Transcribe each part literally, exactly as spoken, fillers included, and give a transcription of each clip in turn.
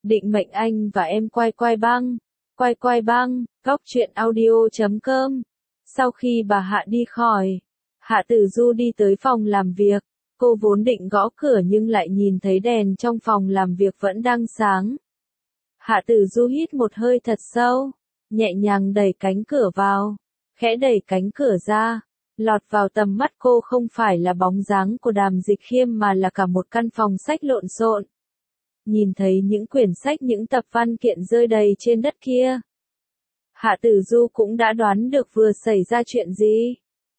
định mệnh anh và em quay quay băng, quay quay băng, góc truyện audio chấm com. Sau khi bà Hạ đi khỏi, Hạ Tử Du đi tới phòng làm việc, cô vốn định gõ cửa nhưng lại nhìn thấy đèn trong phòng làm việc vẫn đang sáng. Hạ Tử Du hít một hơi thật sâu, nhẹ nhàng đẩy cánh cửa vào, khẽ đẩy cánh cửa ra, lọt vào tầm mắt cô không phải là bóng dáng của Đàm Dịch Khiêm mà là cả một căn phòng sách lộn xộn. Nhìn thấy những quyển sách những tập văn kiện rơi đầy trên đất kia, Hạ Tử Du cũng đã đoán được vừa xảy ra chuyện gì.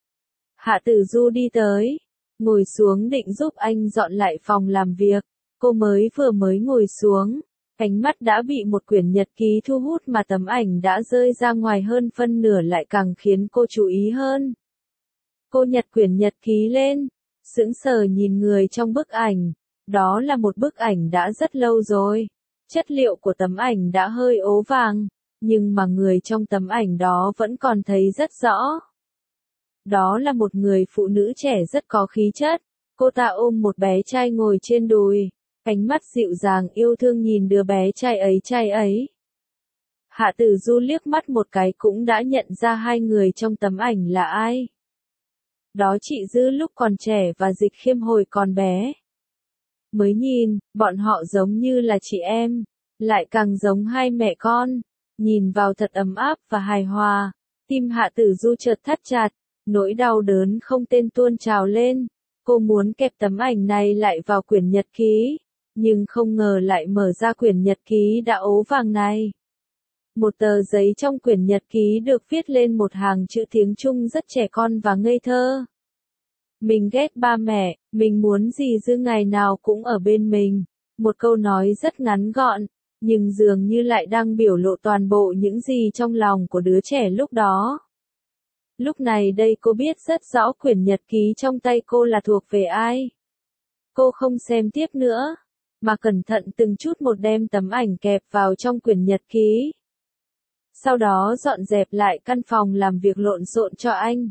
Hạ Tử Du đi tới, ngồi xuống định giúp anh dọn lại phòng làm việc, cô mới vừa mới ngồi xuống, ánh mắt đã bị một quyển nhật ký thu hút mà tấm ảnh đã rơi ra ngoài hơn phân nửa lại càng khiến cô chú ý hơn. Cô nhặt quyển nhật ký lên, sững sờ nhìn người trong bức ảnh, đó là một bức ảnh đã rất lâu rồi, chất liệu của tấm ảnh đã hơi ố vàng, nhưng mà người trong tấm ảnh đó vẫn còn thấy rất rõ. Đó là một người phụ nữ trẻ rất có khí chất, cô ta ôm một bé trai ngồi trên đùi, ánh mắt dịu dàng yêu thương nhìn đứa bé trai ấy trai ấy. Hạ Tử Du liếc mắt một cái cũng đã nhận ra hai người trong tấm ảnh là ai. Đó chị Dư lúc còn trẻ và Dịch Khiêm hồi còn bé. Mới nhìn, bọn họ giống như là chị em, lại càng giống hai mẹ con, nhìn vào thật ấm áp và hài hòa. Tim Hạ Tử Du chợt thắt chặt, nỗi đau đớn không tên tuôn trào lên. Cô muốn kẹp tấm ảnh này lại vào quyển nhật ký, nhưng không ngờ lại mở ra quyển nhật ký đã ố vàng này. Một tờ giấy trong quyển nhật ký được viết lên một hàng chữ tiếng Trung rất trẻ con và ngây thơ. Mình ghét ba mẹ, mình muốn dì Dư ngày nào cũng ở bên mình. Một câu nói rất ngắn gọn, nhưng dường như lại đang biểu lộ toàn bộ những gì trong lòng của đứa trẻ lúc đó. Lúc này đây cô biết rất rõ quyển nhật ký trong tay cô là thuộc về ai. Cô không xem tiếp nữa, mà cẩn thận từng chút một đem tấm ảnh kẹp vào trong quyển nhật ký. Sau đó dọn dẹp lại căn phòng làm việc lộn xộn cho anh.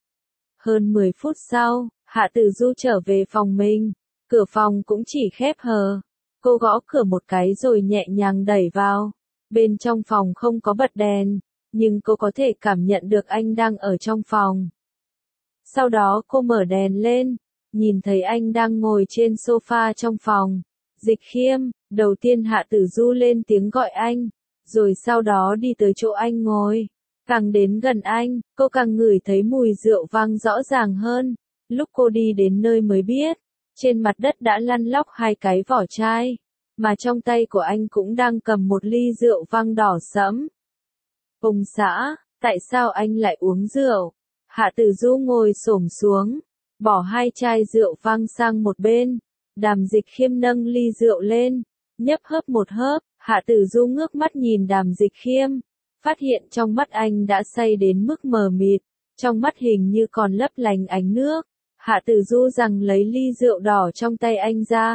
Hơn mười phút sau, Hạ Tử Du trở về phòng mình, cửa phòng cũng chỉ khép hờ. Cô gõ cửa một cái rồi nhẹ nhàng đẩy vào. Bên trong phòng không có bật đèn, nhưng cô có thể cảm nhận được anh đang ở trong phòng. Sau đó cô mở đèn lên, nhìn thấy anh đang ngồi trên sofa trong phòng. Dịch Khiêm, đầu tiên Hạ Tử Du lên tiếng gọi anh, rồi sau đó đi tới chỗ anh ngồi. Càng đến gần anh, cô càng ngửi thấy mùi rượu vang rõ ràng hơn. Lúc cô đi đến nơi mới biết, trên mặt đất đã lăn lóc hai cái vỏ chai, mà trong tay của anh cũng đang cầm một ly rượu vang đỏ sẫm. Ông xã, tại sao anh lại uống rượu? Hạ Tử Du ngồi xổm xuống, bỏ hai chai rượu vang sang một bên. Đàm Dịch Khiêm nâng ly rượu lên, nhấp hớp một hớp. Hạ Tử Du ngước mắt nhìn Đàm Dịch Khiêm, phát hiện trong mắt anh đã say đến mức mờ mịt, trong mắt hình như còn lấp lánh ánh nước. Hạ Tử Du rằng lấy ly rượu đỏ trong tay anh ra,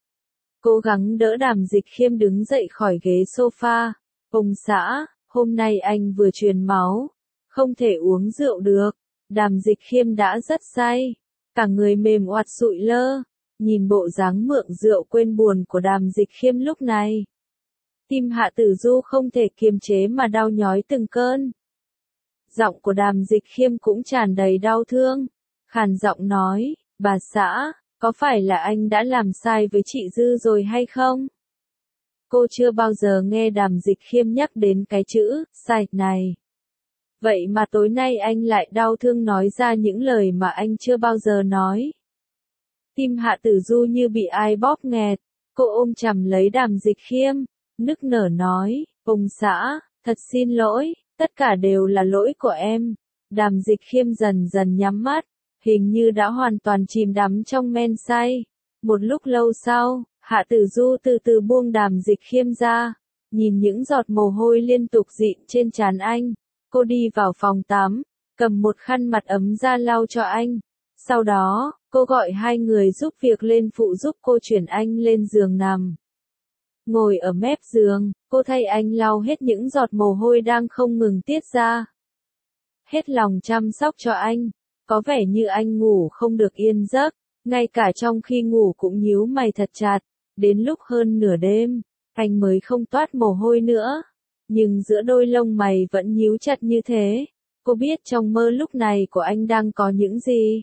cố gắng đỡ Đàm Dịch Khiêm đứng dậy khỏi ghế sofa. Ông xã, hôm nay anh vừa truyền máu, không thể uống rượu được. Đàm Dịch Khiêm đã rất say, cả người mềm oặt sụi lơ, nhìn bộ dáng mượn rượu quên buồn của Đàm Dịch Khiêm lúc này. Tim Hạ Tử Du không thể kiềm chế mà đau nhói từng cơn. Giọng của Đàm Dịch Khiêm cũng tràn đầy đau thương, khàn giọng nói, bà xã, có phải là anh đã làm sai với chị Dư rồi hay không? Cô chưa bao giờ nghe Đàm Dịch Khiêm nhắc đến cái chữ, sai, này. Vậy mà tối nay anh lại đau thương nói ra những lời mà anh chưa bao giờ nói. Tim Hạ Tử Du như bị ai bóp nghẹt, cô ôm chầm lấy Đàm Dịch Khiêm, nức nở nói, ông xã, thật xin lỗi, tất cả đều là lỗi của em. Đàm Dịch Khiêm dần dần nhắm mắt, hình như đã hoàn toàn chìm đắm trong men say. Một lúc lâu sau, Hạ Tử Du từ từ buông Đàm Dịch Khiêm ra, nhìn những giọt mồ hôi liên tục dịn trên trán anh. Cô đi vào phòng tắm, cầm một khăn mặt ấm ra lau cho anh. Sau đó, cô gọi hai người giúp việc lên phụ giúp cô chuyển anh lên giường nằm. Ngồi ở mép giường, cô thay anh lau hết những giọt mồ hôi đang không ngừng tiết ra. Hết lòng chăm sóc cho anh, có vẻ như anh ngủ không được yên giấc, ngay cả trong khi ngủ cũng nhíu mày thật chặt. Đến lúc hơn nửa đêm, anh mới không toát mồ hôi nữa. Nhưng giữa đôi lông mày vẫn nhíu chặt như thế. Cô biết trong mơ lúc này của anh đang có những gì.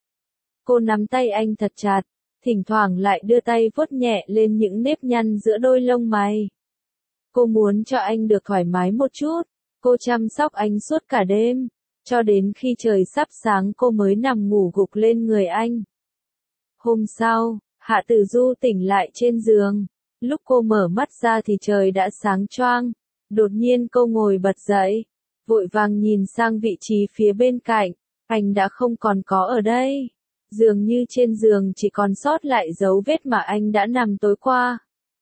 Cô nắm tay anh thật chặt, thỉnh thoảng lại đưa tay vuốt nhẹ lên những nếp nhăn giữa đôi lông mày. Cô muốn cho anh được thoải mái một chút. Cô chăm sóc anh suốt cả đêm, cho đến khi trời sắp sáng cô mới nằm ngủ gục lên người anh. Hôm sau, Hạ Tử Du tỉnh lại trên giường. Lúc cô mở mắt ra thì trời đã sáng choang. Đột nhiên cô ngồi bật dậy, vội vàng nhìn sang vị trí phía bên cạnh. Anh đã không còn có ở đây. Dường như trên giường chỉ còn sót lại dấu vết mà anh đã nằm tối qua.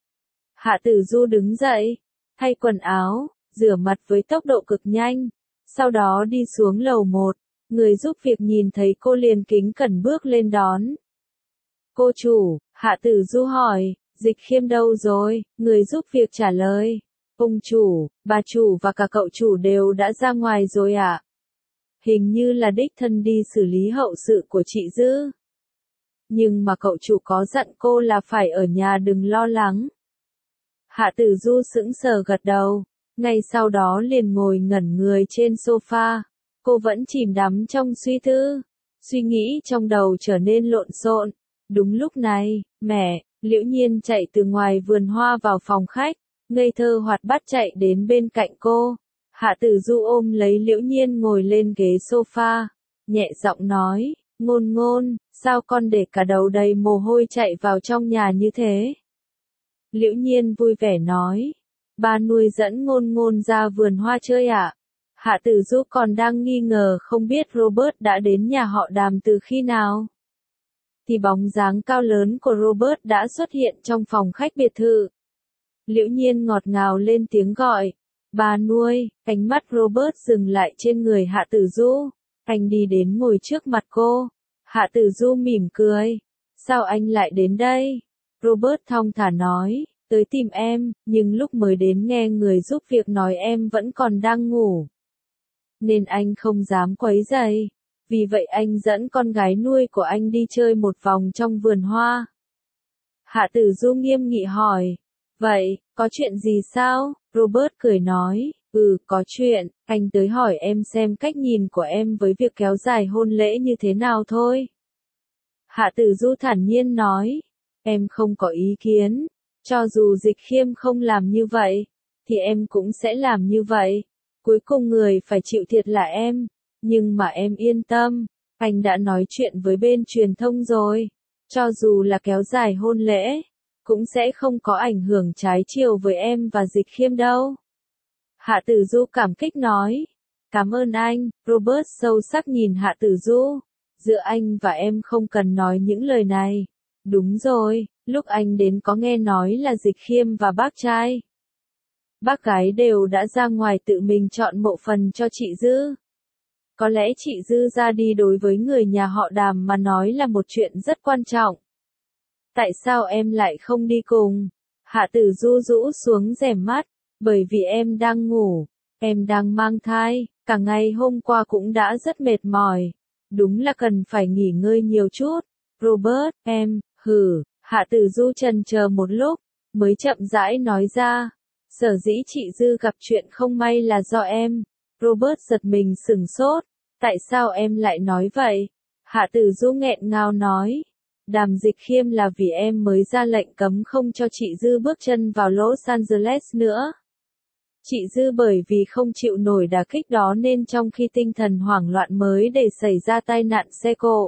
Hạ Tử Du đứng dậy, thay quần áo, rửa mặt với tốc độ cực nhanh. Sau đó đi xuống lầu một. Người giúp việc nhìn thấy cô liền kính cẩn bước lên đón. Cô chủ, Hạ Tử Du hỏi, Dịch Khiêm đâu rồi? Người giúp việc trả lời. Ông chủ, bà chủ và cả cậu chủ đều đã ra ngoài rồi ạ. À? Hình như là đích thân đi xử lý hậu sự của chị Dư. Nhưng mà cậu chủ có dặn cô là phải ở nhà đừng lo lắng. Hạ Tử Du sững sờ gật đầu. Ngay sau đó liền ngồi ngẩn người trên sofa. Cô vẫn chìm đắm trong suy tư. Suy nghĩ trong đầu trở nên lộn xộn. Đúng lúc này, mẹ, Liễu Nhiên chạy từ ngoài vườn hoa vào phòng khách. Ngây thơ hoạt bát chạy đến bên cạnh cô. Hạ Tử Du ôm lấy Liễu Nhiên ngồi lên ghế sofa. Nhẹ giọng nói, Ngôn Ngôn, sao con để cả đầu đầy mồ hôi chạy vào trong nhà như thế? Liễu Nhiên vui vẻ nói. Ba nuôi dẫn Ngôn Ngôn ra vườn hoa chơi ạ. À? Hạ Tử Du còn đang nghi ngờ không biết Robert đã đến nhà họ Đàm từ khi nào. Thì bóng dáng cao lớn của Robert đã xuất hiện trong phòng khách biệt thự. Liễu Nhiên ngọt ngào lên tiếng gọi. Bà nuôi, ánh mắt Robert dừng lại trên người Hạ Tử Du. Anh đi đến ngồi trước mặt cô. Hạ Tử Du mỉm cười. Sao anh lại đến đây? Robert thong thả nói. Tới tìm em, nhưng lúc mới đến nghe người giúp việc nói em vẫn còn đang ngủ. Nên anh không dám quấy rầy. Vì vậy anh dẫn con gái nuôi của anh đi chơi một vòng trong vườn hoa. Hạ Tử Du nghiêm nghị hỏi. Vậy, có chuyện gì sao? Robert cười nói. Ừ, có chuyện, anh tới hỏi em xem cách nhìn của em với việc kéo dài hôn lễ như thế nào thôi. Hạ Tử Du thản nhiên nói. Em không có ý kiến. Cho dù Dịch Khiêm không làm như vậy, thì em cũng sẽ làm như vậy. Cuối cùng người phải chịu thiệt là em. Nhưng mà em yên tâm, anh đã nói chuyện với bên truyền thông rồi. Cho dù là kéo dài hôn lễ, cũng sẽ không có ảnh hưởng trái chiều với em và Dịch Khiêm đâu. Hạ Tử Du cảm kích nói. Cảm ơn anh, Robert sâu sắc nhìn Hạ Tử Du. Giữa anh và em không cần nói những lời này. Đúng rồi, lúc anh đến có nghe nói là Dịch Khiêm và bác trai. Bác gái đều đã ra ngoài tự mình chọn mộ phần cho chị Dư. Có lẽ chị Dư ra đi đối với người nhà họ Đàm mà nói là một chuyện rất quan trọng. Tại sao em lại không đi cùng? Hạ Tử Du rũ xuống rèm mắt. Bởi vì em đang ngủ. Em đang mang thai. Cả ngày hôm qua cũng đã rất mệt mỏi. Đúng là cần phải nghỉ ngơi nhiều chút. Robert, em, hử. Hạ Tử Du chần chờ một lúc. Mới chậm rãi nói ra. Sở dĩ chị Dư gặp chuyện không may là do em. Robert giật mình sửng sốt. Tại sao em lại nói vậy? Hạ Tử Du nghẹn ngào nói. Đàm Dịch Khiêm là vì em mới ra lệnh cấm không cho chị Dư bước chân vào Los Angeles nữa. Chị Dư bởi vì không chịu nổi đả kích đó nên trong khi tinh thần hoảng loạn mới để xảy ra tai nạn xe cộ.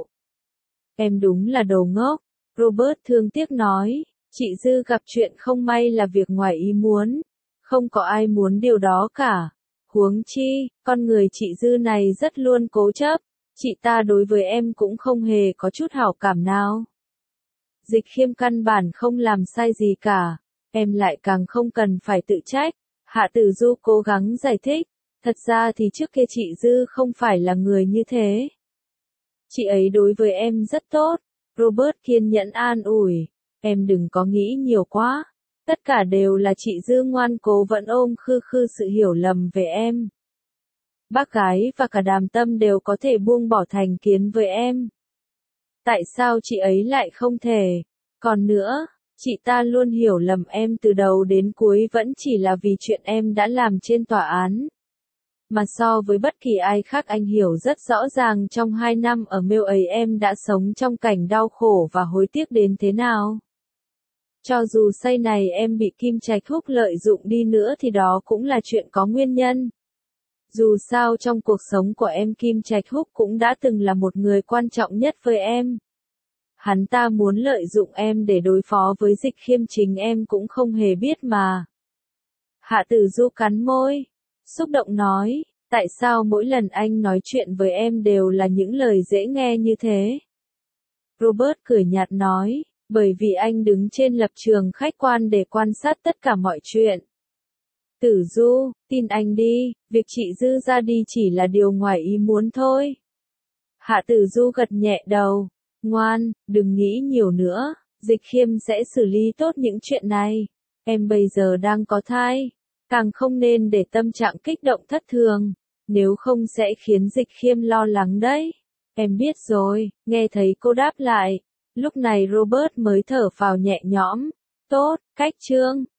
Em đúng là đồ ngốc. Robert thương tiếc nói. Chị Dư gặp chuyện không may là việc ngoài ý muốn. Không có ai muốn điều đó cả. Huống chi, con người chị Dư này rất luôn cố chấp. Chị ta đối với em cũng không hề có chút hảo cảm nào. Dịch Khiêm căn bản không làm sai gì cả. Em lại càng không cần phải tự trách. Hạ Tử Du cố gắng giải thích. Thật ra thì trước kia chị Dư không phải là người như thế. Chị ấy đối với em rất tốt. Robert kiên nhẫn an ủi. Em đừng có nghĩ nhiều quá. Tất cả đều là chị Dư ngoan cố vẫn ôm khư khư sự hiểu lầm về em. Bác gái và cả Đàm Tâm đều có thể buông bỏ thành kiến với em. Tại sao chị ấy lại không thể? Còn nữa, Chị ta luôn hiểu lầm em từ đầu đến cuối vẫn chỉ là vì chuyện em đã làm trên tòa án. Mà so với bất kỳ ai khác anh hiểu rất rõ ràng trong hai năm ở Mill ấy em đã sống trong cảnh đau khổ và hối tiếc đến thế nào. Cho dù sau này em bị Kim Trạch Húc lợi dụng đi nữa thì đó cũng là chuyện có nguyên nhân. Dù sao trong cuộc sống của em Kim Trạch Húc cũng đã từng là một người quan trọng nhất với em. Hắn ta muốn lợi dụng em để đối phó với Dịch Khiêm chính em cũng không hề biết mà. Hạ Tử Du cắn môi, xúc động nói, tại sao mỗi lần anh nói chuyện với em đều là những lời dễ nghe như thế? Robert cười nhạt nói, bởi vì anh đứng trên lập trường khách quan để quan sát tất cả mọi chuyện. Tử Du, tin anh đi, việc chị Dư ra đi chỉ là điều ngoài ý muốn thôi. Hạ Tử Du gật nhẹ đầu, ngoan, đừng nghĩ nhiều nữa, Dịch Khiêm sẽ xử lý tốt những chuyện này. Em bây giờ đang có thai, càng không nên để tâm trạng kích động thất thường, nếu không sẽ khiến Dịch Khiêm lo lắng đấy. Em biết rồi, nghe thấy cô đáp lại. Lúc này Robert mới thở phào nhẹ nhõm. Tốt, cách chương.